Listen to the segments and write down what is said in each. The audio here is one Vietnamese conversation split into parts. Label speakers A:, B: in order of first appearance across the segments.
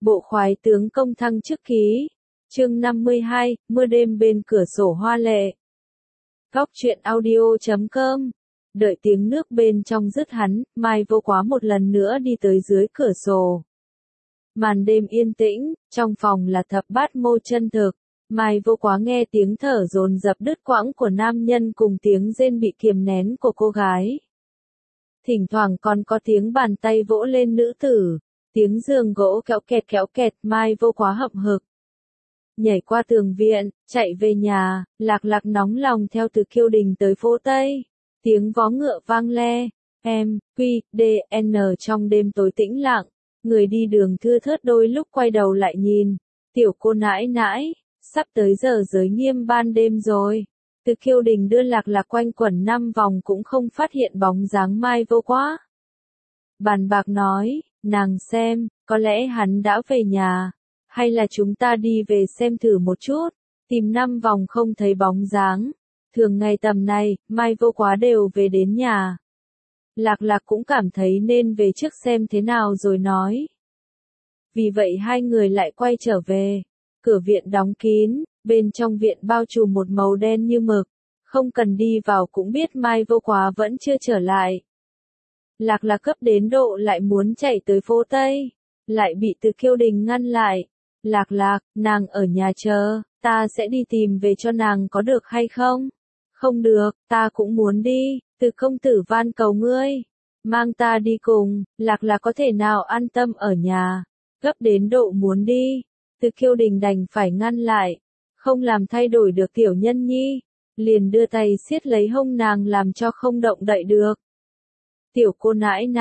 A: Bộ khoái tướng công thăng chức ký. Chương 52, mưa đêm bên cửa sổ hoa lệ. Góc truyện audio.com. Đợi tiếng nước bên trong dứt hắn, Mai Vô Quá một lần nữa đi tới dưới cửa sổ. Màn đêm yên tĩnh, trong phòng là thập bát mô chân thực. Mai Vô Quá nghe tiếng thở dồn dập đứt quãng của nam nhân cùng tiếng rên bị kiềm nén của cô gái. Thỉnh thoảng còn có tiếng bàn tay vỗ lên nữ tử, tiếng giường gỗ kéo kẹt, Mai Vô Quá hậm hực. Nhảy qua tường viện, chạy về nhà, Lạc Lạc nóng lòng theo Từ Kiêu Đình tới phố Tây. Tiếng vó ngựa vang le, M.Q.D.N. trong đêm tối tĩnh lặng, người đi đường thưa thớt đôi lúc quay đầu lại nhìn. Tiểu cô nãi nãi, sắp tới giờ giới nghiêm ban đêm rồi. Từ Kiêu Đình đưa Lạc Lạc quanh quẩn 5 vòng cũng không phát hiện bóng dáng Mai Vô Quá. Bàn bạc nói, nàng xem, có lẽ hắn đã về nhà, hay là chúng ta đi về xem thử một chút. Tìm 5 vòng không thấy bóng dáng. Thường ngày tầm này, Mai Vô Quá đều về đến nhà. Lạc Lạc cũng cảm thấy nên về trước xem thế nào rồi nói. Vì vậy hai người lại quay trở về. Cửa viện đóng kín, bên trong viện bao trùm một màu đen như mực. Không cần đi vào cũng biết Mai Vô Quá vẫn chưa trở lại. Lạc Lạc cấp đến độ lại muốn chạy tới phố Tây, lại bị Từ Kiêu Đình ngăn lại. Lạc Lạc, nàng ở nhà chờ, ta sẽ đi tìm về cho nàng có được hay không? Không được, ta cũng muốn đi, Từ công tử van cầu ngươi. Mang ta đi cùng, Lạc Lạc có thể nào an tâm ở nhà, gấp đến độ muốn đi. Từ Kiêu Đình đành phải ngăn lại, không làm thay đổi được tiểu nhân nhi, liền đưa tay siết lấy hông nàng làm cho không động đậy được. Tiểu cô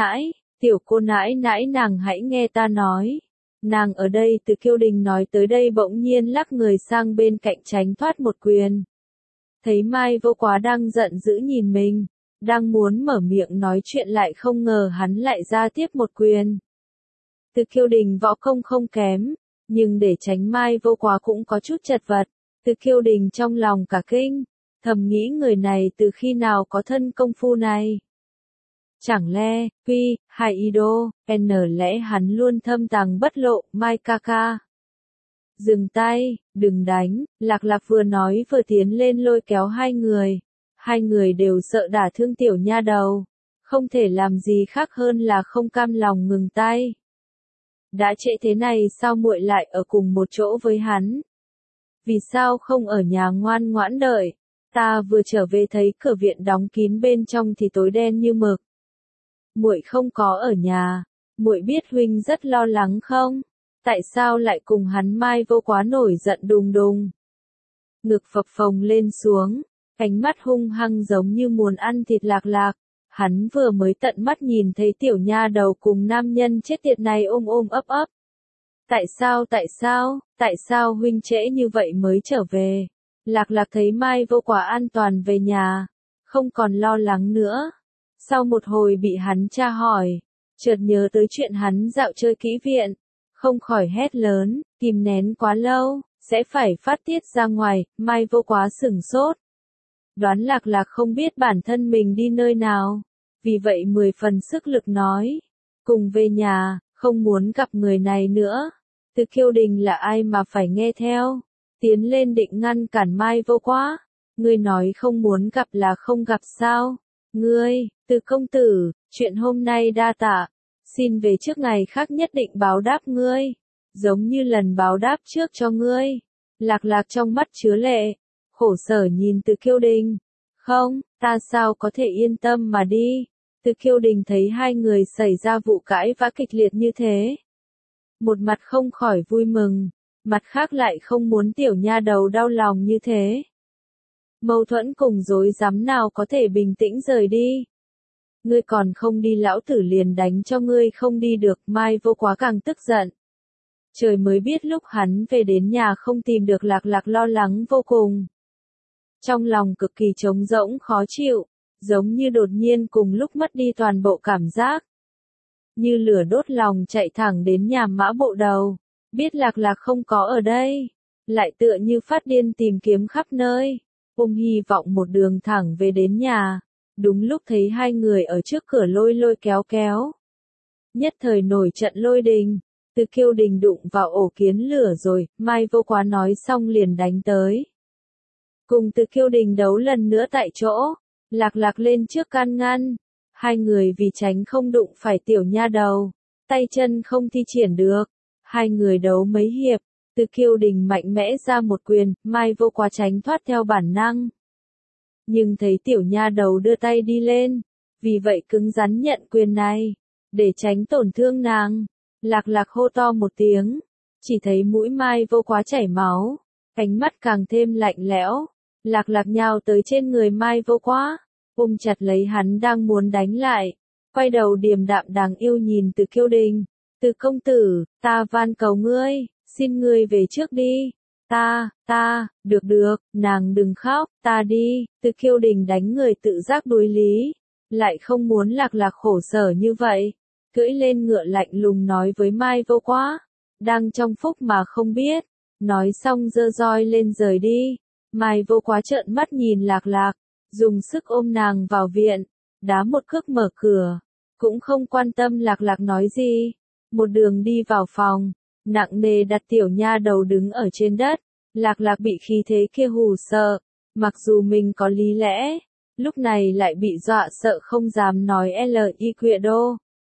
A: nãi nãi nàng hãy nghe ta nói. Nàng ở đây. Từ Kiêu Đình nói tới đây bỗng nhiên lắc người sang bên cạnh tránh thoát một quyền. Thấy Mai Vô Quá đang giận dữ nhìn mình, đang muốn mở miệng nói chuyện lại không ngờ hắn lại ra tiếp một quyền. Từ Kiêu Đình võ công không kém, nhưng để tránh Mai Vô Quá cũng có chút chật vật. Từ Kiêu Đình trong lòng cả kinh, thầm nghĩ người này từ khi nào có thân công phu này. Chẳng lẽ, hai idol, lẽ hắn luôn thâm tàng bất lộ, Mai ca ca. Dừng tay, đừng đánh, Lạc Lạc vừa nói vừa tiến lên lôi kéo hai người. Hai người đều sợ đả thương tiểu nha đầu. Không thể làm gì khác hơn là không cam lòng ngừng tay. Đã trễ thế này sao muội lại ở cùng một chỗ với hắn? Vì sao không ở nhà ngoan ngoãn đợi? Ta vừa trở về thấy cửa viện đóng kín bên trong thì tối đen như mực. Muội không có ở nhà, muội biết huynh rất lo lắng không? Tại sao lại cùng hắn? Mai Vô Quá nổi giận đùng đùng. Ngực phập phồng lên xuống, ánh mắt hung hăng giống như muốn ăn thịt Lạc Lạc. Hắn vừa mới tận mắt nhìn thấy tiểu nha đầu cùng nam nhân chết tiệt này ôm ấp. Tại sao huynh trễ như vậy mới trở về? Lạc Lạc thấy Mai Vô Quá an toàn về nhà, không còn lo lắng nữa. Sau một hồi bị hắn tra hỏi, chợt nhớ tới chuyện hắn dạo chơi kỹ viện, không khỏi hét lớn, kìm nén quá lâu, sẽ phải phát tiết ra ngoài. Mai Vô Quá sửng sốt. Đoán Lạc Lạc không biết bản thân mình đi nơi nào, vì vậy 10 phần sức lực nói, cùng về nhà, không muốn gặp người này nữa. Từ Kiêu Đình là ai mà phải nghe theo, tiến lên định ngăn cản Mai Vô Quá. Ngươi nói không muốn gặp là không gặp sao? Ngươi, Từ công tử, chuyện hôm nay đa tạ, xin về trước ngày khác nhất định báo đáp ngươi, giống như lần báo đáp trước cho ngươi. Lạc Lạc trong mắt chứa lệ, khổ sở nhìn Từ Kiêu Đình. Không, ta sao có thể yên tâm mà đi? Từ Kiêu Đình thấy hai người xảy ra vụ cãi vã kịch liệt như thế, một mặt không khỏi vui mừng, mặt khác lại không muốn tiểu nha đầu đau lòng như thế. Mâu thuẫn cùng rối rắm nào có thể bình tĩnh rời đi. Ngươi còn không đi lão tử liền đánh cho ngươi không đi được. Mai Vô Quá càng tức giận. Trời mới biết lúc hắn về đến nhà không tìm được Lạc Lạc lo lắng vô cùng. Trong lòng cực kỳ trống rỗng khó chịu, giống như đột nhiên cùng lúc mất đi toàn bộ cảm giác. Như lửa đốt lòng chạy thẳng đến nhà Mã Bộ Đầu, biết Lạc Lạc không có ở đây, lại tựa như phát điên tìm kiếm khắp nơi, hy vọng một đường thẳng về đến nhà. Đúng lúc thấy hai người ở trước cửa lôi kéo. Nhất thời nổi trận lôi đình, Từ Kiêu Đình đụng vào ổ kiến lửa rồi, Mai Vô Quá nói xong liền đánh tới. Cùng Từ Kiêu Đình đấu lần nữa tại chỗ, Lạc Lạc lên trước can ngăn. Hai người vì tránh không đụng phải tiểu nha đầu, tay chân không thi triển được. Hai người đấu mấy hiệp, Từ Kiêu Đình mạnh mẽ ra một quyền, Mai Vô Quá tránh thoát theo bản năng. Nhưng thấy tiểu nha đầu đưa tay đi lên, vì vậy cứng rắn nhận quyền này, để tránh tổn thương nàng. Lạc Lạc hô to một tiếng, chỉ thấy mũi Mai Vô Quá chảy máu, ánh mắt càng thêm lạnh lẽo. Lạc Lạc nhào tới trên người Mai Vô Quá, ôm chặt lấy hắn đang muốn đánh lại, quay đầu điềm đạm đáng yêu nhìn Từ Kiêu Đình. Từ công tử, ta van cầu ngươi, xin ngươi về trước đi. Được, nàng đừng khóc, ta đi. Từ Kiêu Đình đánh người tự giác đối lý, lại không muốn Lạc Lạc khổ sở như vậy. Cưỡi lên ngựa lạnh lùng nói với Mai Vô Quá, đang trong phúc mà không biết. Nói xong giơ roi lên rời đi. Mai Vô Quá trợn mắt nhìn Lạc Lạc, dùng sức ôm nàng vào viện, đá một cước mở cửa, cũng không quan tâm Lạc Lạc nói gì. Một đường đi vào phòng, nặng nề đặt tiểu nha đầu đứng ở trên đất. Lạc Lạc bị khí thế kia hù sợ, mặc dù mình có lý lẽ, lúc này lại bị dọa sợ không dám nói L.I. quịa đô.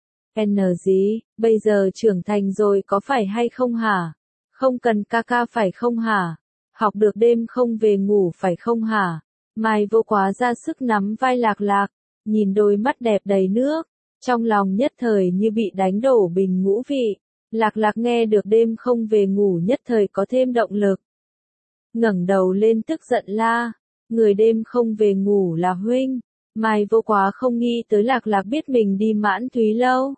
A: N gì, bây giờ trưởng thành rồi có phải hay không hả? Không cần ca ca phải không hả? Học được đêm không về ngủ phải không hả? Mai Vô Quá ra sức nắm vai Lạc Lạc, nhìn đôi mắt đẹp đầy nước, trong lòng nhất thời như bị đánh đổ bình ngũ vị. Lạc Lạc nghe được đêm không về ngủ nhất thời có thêm động lực. Ngẩng đầu lên tức giận la, người đêm không về ngủ là huynh. Mai Vô Quá không nghĩ tới Lạc Lạc biết mình đi Mãn Thúy Lâu.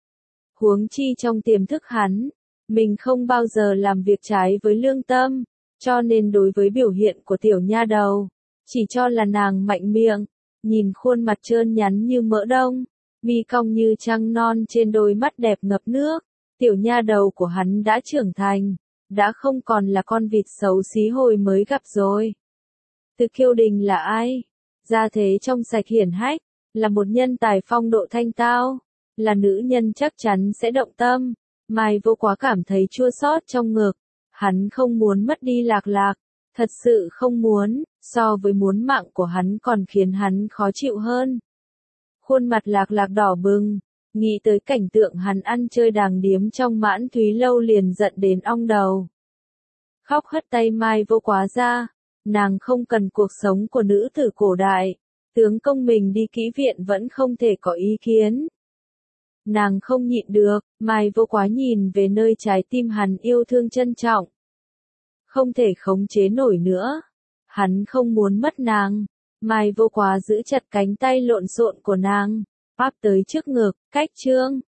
A: Huống chi trong tiềm thức hắn, mình không bao giờ làm việc trái với lương tâm, cho nên đối với biểu hiện của tiểu nha đầu, chỉ cho là nàng mạnh miệng. Nhìn khuôn mặt trơn nhắn như mỡ đông, mi cong như trăng non trên đôi mắt đẹp ngập nước, tiểu nha đầu của hắn đã trưởng thành, đã không còn là con vịt xấu xí hồi mới gặp rồi. Từ Kiêu Đình là ai? Gia thế trong sạch hiển hách, là một nhân tài phong độ thanh tao, là nữ nhân chắc chắn sẽ động tâm. Mai Vô Quá cảm thấy chua xót trong ngực, hắn không muốn mất đi Lạc Lạc, thật sự không muốn, so với muốn mạng của hắn còn khiến hắn khó chịu hơn. Khuôn mặt Lạc Lạc đỏ bừng, nghĩ tới cảnh tượng hắn ăn chơi đàng điếm trong Mãn Thúy Lâu liền giận đến ong đầu. Khóc hất tay Mai Vô Quá ra, nàng không cần cuộc sống của nữ tử cổ đại, tướng công mình đi kỹ viện vẫn không thể có ý kiến. Nàng không nhịn được, Mai Vô Quá nhìn về nơi trái tim hắn yêu thương trân trọng. Không thể khống chế nổi nữa. Hắn không muốn mất nàng. Mai Vô Quá giữ chặt cánh tay lộn xộn của nàng, áp tới trước ngực, cách chương.